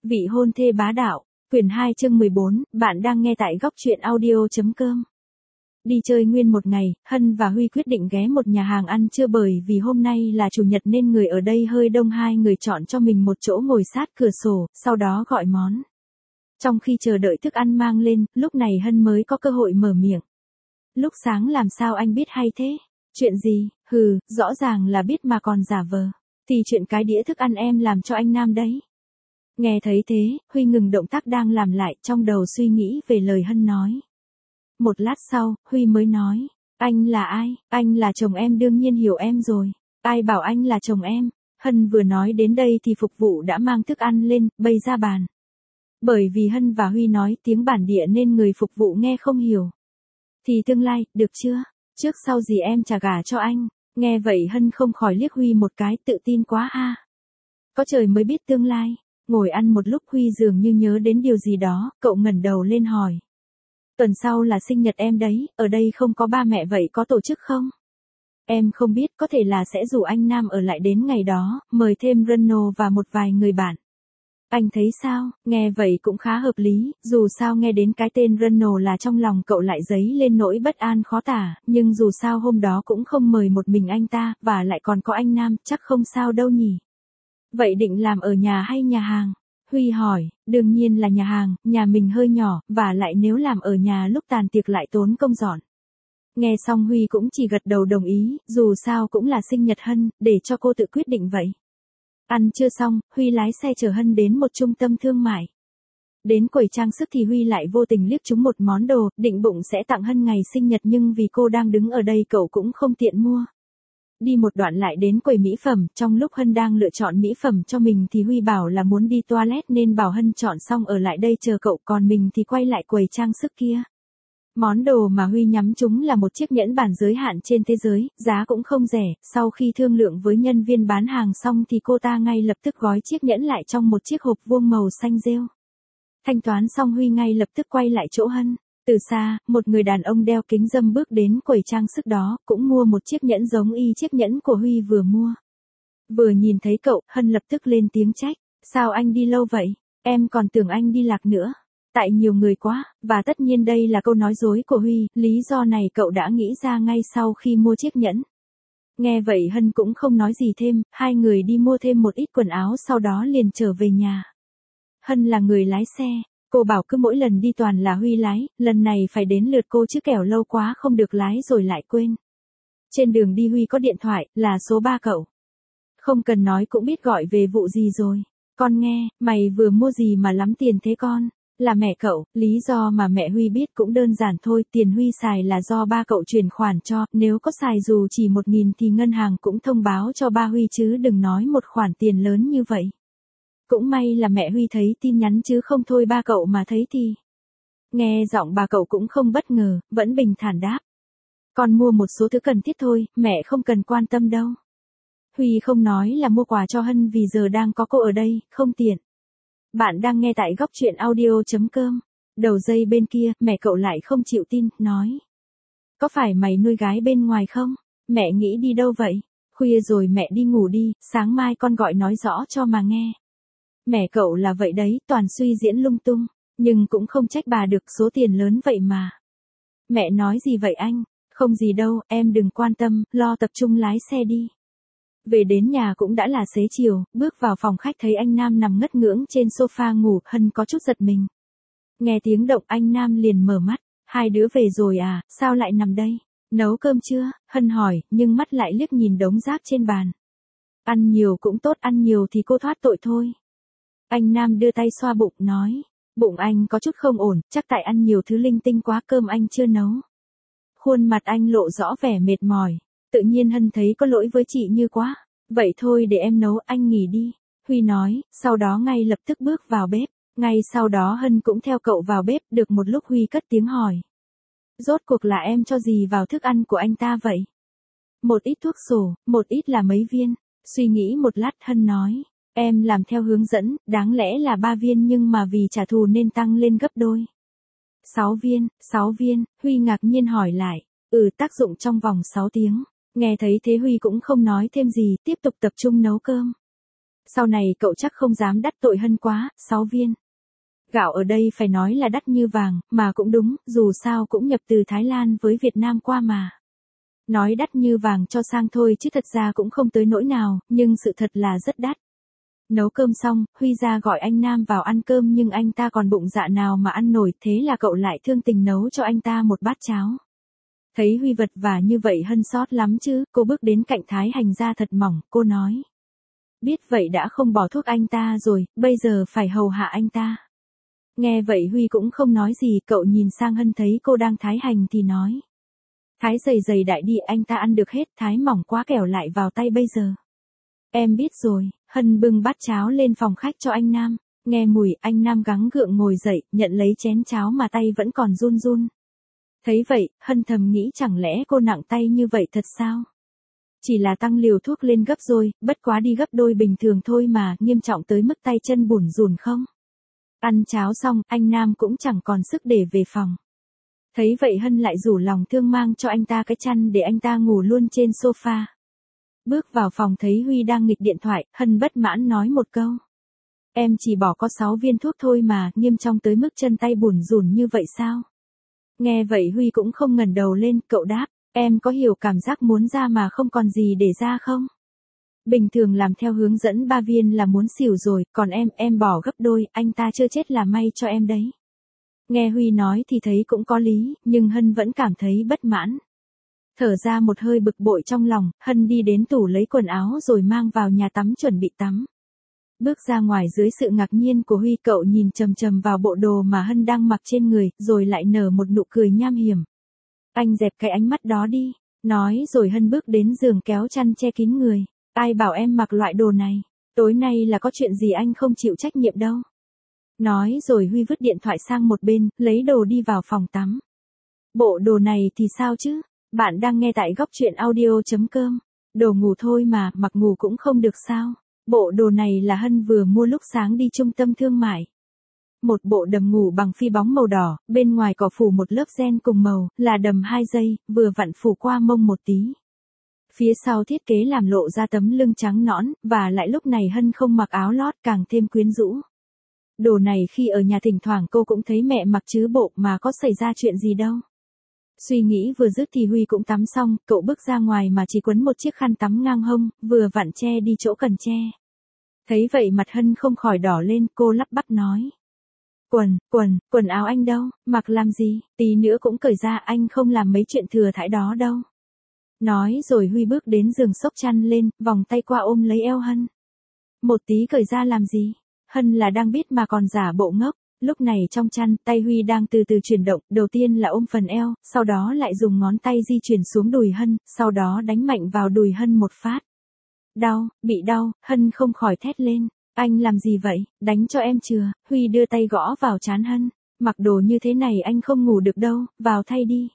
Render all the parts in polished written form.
Vị hôn thê bá đạo, quyển 2 chương 14, bạn đang nghe tại góc truyện audio.com. Đi chơi nguyên một ngày, Hân và Huy quyết định ghé một nhà hàng ăn trưa bởi vì hôm nay là chủ nhật nên người ở đây hơi đông, hai người chọn cho mình một chỗ ngồi sát cửa sổ, sau đó gọi món. Trong khi chờ đợi thức ăn mang lên, lúc này Hân mới có cơ hội mở miệng. Lúc sáng làm sao anh biết hay thế? Chuyện gì? Rõ ràng là biết mà còn giả vờ. Thì chuyện cái đĩa thức ăn em làm cho anh Nam đấy. Nghe thấy thế, Huy ngừng động tác đang làm lại, trong đầu suy nghĩ về lời Hân nói. Một lát sau, Huy mới nói, anh là ai? Anh là chồng em, đương nhiên hiểu em rồi. Ai bảo anh là chồng em? Hân vừa nói đến đây thì phục vụ đã mang thức ăn lên, bày ra bàn. Bởi vì Hân và Huy nói tiếng bản địa nên người phục vụ nghe không hiểu. Thì tương lai, được chưa? Trước sau gì em trả gả cho anh. Nghe vậy Hân không khỏi liếc Huy một cái, tự tin quá ha. Có trời mới biết tương lai. Ngồi ăn một lúc Huy dường như nhớ đến điều gì đó, cậu ngẩng đầu lên hỏi. Tuần sau là sinh nhật em đấy, ở đây không có ba mẹ vậy có tổ chức không? Em không biết, có thể là sẽ rủ anh Nam ở lại đến ngày đó, mời thêm Ronald và một vài người bạn. Anh thấy sao? Nghe vậy cũng khá hợp lý, dù sao nghe đến cái tên Ronald là trong lòng cậu lại dấy lên nỗi bất an khó tả, nhưng dù sao hôm đó cũng không mời một mình anh ta, và lại còn có anh Nam, chắc không sao đâu nhỉ. Vậy định làm ở nhà hay nhà hàng? Huy hỏi, đương nhiên là nhà hàng, nhà mình hơi nhỏ, và lại nếu làm ở nhà lúc tàn tiệc lại tốn công dọn. Nghe xong Huy cũng chỉ gật đầu đồng ý, dù sao cũng là sinh nhật Hân, để cho cô tự quyết định vậy. Ăn chưa xong, Huy lái xe chở Hân đến một trung tâm thương mại. Đến quầy trang sức thì Huy lại vô tình liếc trúng một món đồ, định bụng sẽ tặng Hân ngày sinh nhật nhưng vì cô đang đứng ở đây cậu cũng không tiện mua. Đi một đoạn lại đến quầy mỹ phẩm, trong lúc Hân đang lựa chọn mỹ phẩm cho mình thì Huy bảo là muốn đi toilet nên bảo Hân chọn xong ở lại đây chờ cậu, còn mình thì quay lại quầy trang sức kia. Món đồ mà Huy nhắm trúng là một chiếc nhẫn bản giới hạn trên thế giới, giá cũng không rẻ, sau khi thương lượng với nhân viên bán hàng xong thì cô ta ngay lập tức gói chiếc nhẫn lại trong một chiếc hộp vuông màu xanh rêu. Thanh toán xong Huy ngay lập tức quay lại chỗ Hân. Từ xa, một người đàn ông đeo kính râm bước đến quầy trang sức đó, cũng mua một chiếc nhẫn giống y chiếc nhẫn của Huy vừa mua. Vừa nhìn thấy cậu, Hân lập tức lên tiếng trách. Sao anh đi lâu vậy? Em còn tưởng anh đi lạc nữa. Tại nhiều người quá, và tất nhiên đây là câu nói dối của Huy, lý do này cậu đã nghĩ ra ngay sau khi mua chiếc nhẫn. Nghe vậy Hân cũng không nói gì thêm, hai người đi mua thêm một ít quần áo sau đó liền trở về nhà. Hân là người lái xe. Cô bảo cứ mỗi lần đi toàn là Huy lái, lần này phải đến lượt cô chứ kẻo lâu quá không được lái rồi lại quên. Trên đường đi Huy có điện thoại, là số 3 cậu. Không cần nói cũng biết gọi về vụ gì rồi. Con nghe, mày vừa mua gì mà lắm tiền thế con? Là mẹ cậu, lý do mà mẹ Huy biết cũng đơn giản thôi, tiền Huy xài là do ba cậu chuyển khoản cho, nếu có xài dù chỉ 1.000 thì ngân hàng cũng thông báo cho ba Huy chứ đừng nói một khoản tiền lớn như vậy. Cũng may là mẹ Huy thấy tin nhắn chứ không thôi ba cậu mà thấy thì. Nghe giọng bà cậu cũng không bất ngờ, vẫn bình thản đáp. Con mua một số thứ cần thiết thôi, mẹ không cần quan tâm đâu. Huy không nói là mua quà cho Hân vì giờ đang có cô ở đây, không tiện. Bạn đang nghe tại góc truyện audio.com. Đầu dây bên kia, mẹ cậu lại không chịu tin, nói. Có phải mày nuôi gái bên ngoài không? Mẹ nghĩ đi đâu vậy? Khuya rồi mẹ đi ngủ đi, sáng mai con gọi nói rõ cho mà nghe. Mẹ cậu là vậy đấy, toàn suy diễn lung tung, nhưng cũng không trách bà được, số tiền lớn vậy mà. Mẹ nói gì vậy anh? Không gì đâu, em đừng quan tâm, lo tập trung lái xe đi. Về đến nhà cũng đã là xế chiều, bước vào phòng khách thấy anh Nam nằm ngất ngưỡng trên sofa ngủ, Hân có chút giật mình. Nghe tiếng động anh Nam liền mở mắt, hai đứa về rồi à, sao lại nằm đây? Nấu cơm chưa? Hân hỏi, nhưng mắt lại liếc nhìn đống rác trên bàn. Ăn nhiều cũng tốt, ăn nhiều thì cô thoát tội thôi. Anh Nam đưa tay xoa bụng, nói. Bụng anh có chút không ổn, chắc tại ăn nhiều thứ linh tinh quá, cơm anh chưa nấu. Khuôn mặt anh lộ rõ vẻ mệt mỏi. Tự nhiên Hân thấy có lỗi với chị Như quá. Vậy thôi để em nấu, anh nghỉ đi. Huy nói, sau đó ngay lập tức bước vào bếp. Ngay sau đó Hân cũng theo cậu vào bếp, được một lúc Huy cất tiếng hỏi. Rốt cuộc là em cho gì vào thức ăn của anh ta vậy? Một ít thuốc sổ, một ít là mấy viên. Suy nghĩ một lát Hân nói. Em làm theo hướng dẫn, đáng lẽ là 3 viên nhưng mà vì trả thù nên tăng lên gấp đôi. 6 viên, Huy ngạc nhiên hỏi lại. Tác dụng trong vòng 6 tiếng. Nghe thấy thế Huy cũng không nói thêm gì, tiếp tục tập trung nấu cơm. Sau này cậu chắc không dám đắc tội Hân quá, 6 viên. Gạo ở đây phải nói là đắt như vàng, mà cũng đúng, dù sao cũng nhập từ Thái Lan với Việt Nam qua mà. Nói đắt như vàng cho sang thôi chứ thật ra cũng không tới nỗi nào, nhưng sự thật là rất đắt. Nấu cơm xong, Huy ra gọi anh Nam vào ăn cơm nhưng anh ta còn bụng dạ nào mà ăn nổi, thế là cậu lại thương tình nấu cho anh ta một bát cháo. Thấy Huy vật vả như vậy Hân xót lắm chứ, cô bước đến cạnh thái hành ra thật mỏng, cô nói. Biết vậy đã không bỏ thuốc anh ta rồi, bây giờ phải hầu hạ anh ta. Nghe vậy Huy cũng không nói gì, cậu nhìn sang Hân thấy cô đang thái hành thì nói. Thái dày dày đại đi, anh ta ăn được hết, thái mỏng quá kẻo lại vào tay bây giờ. Em biết rồi. Hân bưng bát cháo lên phòng khách cho anh Nam. Nghe mùi, anh Nam gắng gượng ngồi dậy, nhận lấy chén cháo mà tay vẫn còn run run. Thấy vậy, Hân thầm nghĩ chẳng lẽ cô nặng tay như vậy thật sao? Chỉ là tăng liều thuốc lên gấp rồi, bất quá đi gấp đôi bình thường thôi mà, nghiêm trọng tới mức tay chân bủn rủn không? Ăn cháo xong, anh Nam cũng chẳng còn sức để về phòng. Thấy vậy Hân lại rủ lòng thương mang cho anh ta cái chăn để anh ta ngủ luôn trên sofa. Bước vào phòng thấy Huy đang nghịch điện thoại, Hân bất mãn nói một câu. Em chỉ bỏ có 6 viên thuốc thôi mà, nghiêm trọng tới mức chân tay bủn rủn như vậy sao? Nghe vậy Huy cũng không ngẩng đầu lên, cậu đáp, em có hiểu cảm giác muốn ra mà không còn gì để ra không? Bình thường làm theo hướng dẫn 3 viên là muốn xỉu rồi, còn em bỏ gấp đôi, anh ta chưa chết là may cho em đấy. Nghe Huy nói thì thấy cũng có lý, nhưng Hân vẫn cảm thấy bất mãn. Thở ra một hơi bực bội trong lòng, Hân đi đến tủ lấy quần áo rồi mang vào nhà tắm chuẩn bị tắm. Bước ra ngoài dưới sự ngạc nhiên của Huy, cậu nhìn chằm chằm vào bộ đồ mà Hân đang mặc trên người, rồi lại nở một nụ cười nham hiểm. Anh dẹp cái ánh mắt đó đi, nói rồi Hân bước đến giường kéo chăn che kín người. Ai bảo em mặc loại đồ này, tối nay là có chuyện gì anh không chịu trách nhiệm đâu. Nói rồi Huy vứt điện thoại sang một bên, lấy đồ đi vào phòng tắm. Bộ đồ này thì sao chứ? Bạn đang nghe tại góc truyện audio.com. Đồ ngủ thôi mà, mặc ngủ cũng không được sao? Bộ đồ này là Hân vừa mua lúc sáng đi trung tâm thương mại. Một bộ đầm ngủ bằng phi bóng màu đỏ, bên ngoài có phủ một lớp ren cùng màu, là đầm 2 giây, vừa vặn phủ qua mông một tí. Phía sau thiết kế làm lộ ra tấm lưng trắng nõn, và lại lúc này Hân không mặc áo lót càng thêm quyến rũ. Đồ này khi ở nhà thỉnh thoảng cô cũng thấy mẹ mặc chứ bộ mà có xảy ra chuyện gì đâu. Suy nghĩ vừa dứt thì Huy cũng tắm xong, cậu bước ra ngoài mà chỉ quấn một chiếc khăn tắm ngang hông, vừa vặn che đi chỗ cần che. Thấy vậy mặt Hân không khỏi đỏ lên, cô lắp bắp nói. Quần áo anh đâu, mặc làm gì, tí nữa cũng cởi ra, anh không làm mấy chuyện thừa thãi đó đâu. Nói rồi Huy bước đến giường xốc chăn lên, vòng tay qua ôm lấy eo Hân. Một tí cởi ra làm gì? Hân là đang biết mà còn giả bộ ngốc. Lúc này trong chăn, tay Huy đang từ từ chuyển động, đầu tiên là ôm phần eo, sau đó lại dùng ngón tay di chuyển xuống đùi Hân, sau đó đánh mạnh vào đùi Hân một phát. Đau, bị đau, Hân không khỏi thét lên. Anh làm gì vậy, đánh cho em chưa? Huy đưa tay gõ vào trán Hân. Mặc đồ như thế này anh không ngủ được đâu, vào thay đi.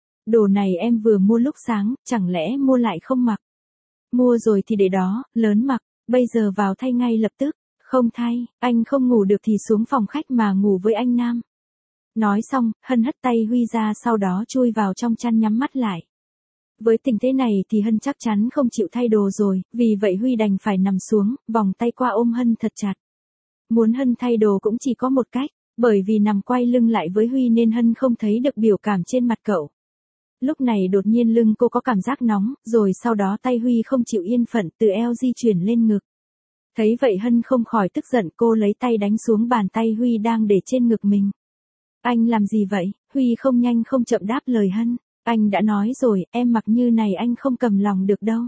Đồ này em vừa mua lúc sáng, chẳng lẽ mua lại không mặc? Mua rồi thì để đó, lớn mặc, bây giờ vào thay ngay lập tức. Không thay, anh không ngủ được thì xuống phòng khách mà ngủ với anh Nam. Nói xong, Hân hất tay Huy ra sau đó chui vào trong chăn nhắm mắt lại. Với tình thế này thì Hân chắc chắn không chịu thay đồ rồi, vì vậy Huy đành phải nằm xuống, vòng tay qua ôm Hân thật chặt. Muốn Hân thay đồ cũng chỉ có một cách, bởi vì nằm quay lưng lại với Huy nên Hân không thấy được biểu cảm trên mặt cậu. Lúc này đột nhiên lưng cô có cảm giác nóng, rồi sau đó tay Huy không chịu yên phận từ eo di chuyển lên ngực. Thấy vậy Hân không khỏi tức giận, cô lấy tay đánh xuống bàn tay Huy đang để trên ngực mình. Anh làm gì vậy? Huy không nhanh không chậm đáp lời Hân. Anh đã nói rồi, em mặc như này anh không cầm lòng được đâu.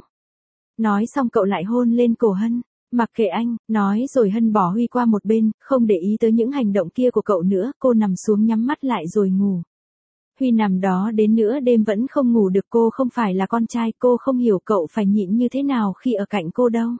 Nói xong cậu lại hôn lên cổ Hân. Mặc kệ anh, nói rồi Hân bỏ Huy qua một bên, không để ý tới những hành động kia của cậu nữa, cô nằm xuống nhắm mắt lại rồi ngủ. Huy nằm đó đến nửa đêm vẫn không ngủ được, cô không phải là con trai, cô không hiểu cậu phải nhịn như thế nào khi ở cạnh cô đâu.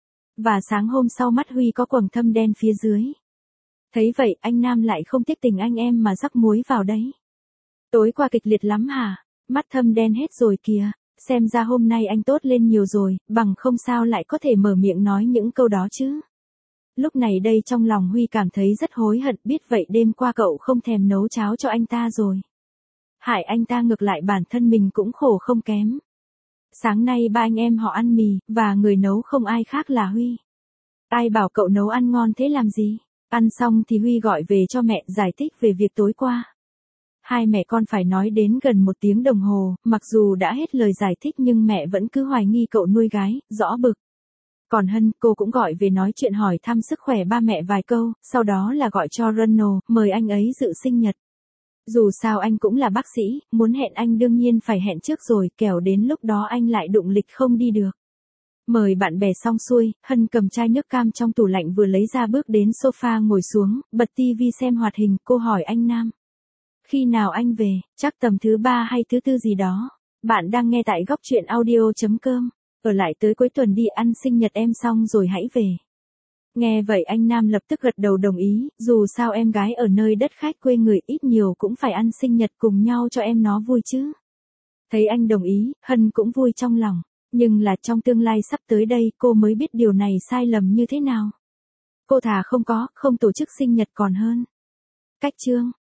Và sáng hôm sau mắt Huy có quầng thâm đen phía dưới. Thấy vậy anh Nam lại không tiếc tình anh em mà rắc muối vào đấy. Tối qua kịch liệt lắm hả? Mắt thâm đen hết rồi kìa. Xem ra hôm nay anh tốt lên nhiều rồi, bằng không sao lại có thể mở miệng nói những câu đó chứ. Lúc này đây trong lòng Huy cảm thấy rất hối hận, biết vậy đêm qua cậu không thèm nấu cháo cho anh ta rồi. Hại anh ta, ngược lại bản thân mình cũng khổ không kém. Sáng nay ba anh em họ ăn mì, và người nấu không ai khác là Huy. Ai bảo cậu nấu ăn ngon thế làm gì? Ăn xong thì Huy gọi về cho mẹ giải thích về việc tối qua. Hai mẹ con phải nói đến gần 1 tiếng đồng hồ, mặc dù đã hết lời giải thích nhưng mẹ vẫn cứ hoài nghi cậu nuôi gái, rõ bực. Còn Hân, cô cũng gọi về nói chuyện hỏi thăm sức khỏe ba mẹ vài câu, sau đó là gọi cho Ronald, mời anh ấy dự sinh nhật. Dù sao anh cũng là bác sĩ, muốn hẹn anh đương nhiên phải hẹn trước rồi, kẻo đến lúc đó anh lại đụng lịch không đi được. Mời bạn bè xong xuôi, Hân cầm chai nước cam trong tủ lạnh vừa lấy ra bước đến sofa ngồi xuống, bật tivi xem hoạt hình, cô hỏi anh Nam. Khi nào anh về, chắc tầm thứ 3 hay thứ 4 gì đó. Bạn đang nghe tại góc truyện audio.com. Ở lại tới cuối tuần đi ăn sinh nhật em xong rồi hãy về. Nghe vậy anh Nam lập tức gật đầu đồng ý, dù sao em gái ở nơi đất khách quê người ít nhiều cũng phải ăn sinh nhật cùng nhau cho em nó vui chứ. Thấy anh đồng ý, Hân cũng vui trong lòng. Nhưng là trong tương lai sắp tới đây cô mới biết điều này sai lầm như thế nào. Cô thà không tổ chức sinh nhật còn hơn. Cách chương